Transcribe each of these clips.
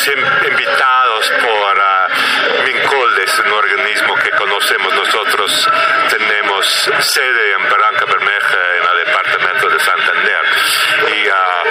fuimos invitados por Mincoldes, un organismo que conocemos nosotros. Tenemos sede en Barranca Bermeja, en el departamento de Santander. Y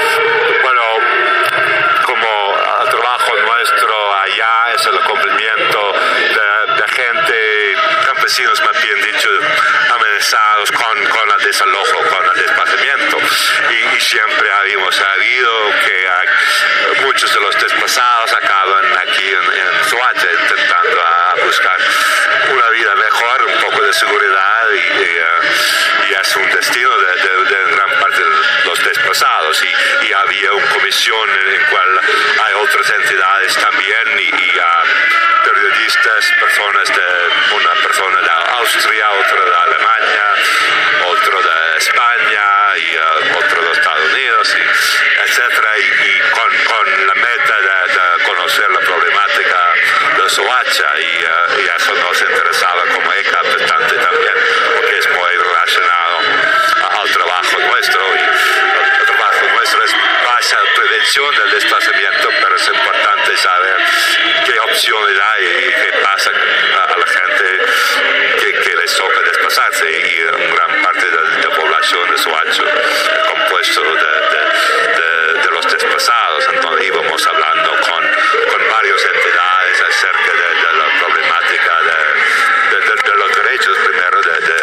como el trabajo nuestro allá es el cumplimiento de gente, campesinos más bien dicho, amenazados con el desalojo, con el desplazamiento. Y siempre habíamos sabido que muchos de los desplazados acaban aquí en Soacha intentando buscar una vida mejor, un poco de seguridad y es un destino de gran parte de los desplazados. Y había una comisión en la cual hay otras entidades también y periodistas, una persona de Austria, otra de Alemania, otro de España y otro de Estados Unidos, etcétera, y con la meta de conocer la problemática de Soacha y eso nos interesaba como ECA bastante también, porque es muy relacionado al trabajo nuestro y el trabajo nuestro es base en prevención del desplazamiento, pero es importante saber qué opciones hay y qué pasa a la gente que les toca desplazarse, y una gran parte de la población de Soacha es compuesto de los desplazados. Entonces íbamos hablando con varias entidades acerca de la problemática de los derechos primero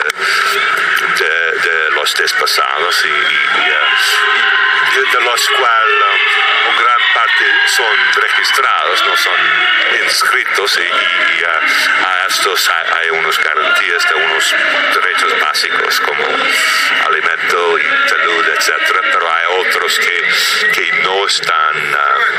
de los desplazados y de los cuales una gran parte son registrados, no son inscritos, y a estos hay unas garantías de unos derechos básicos como alimento y salud, etcétera, pero hay otros que no están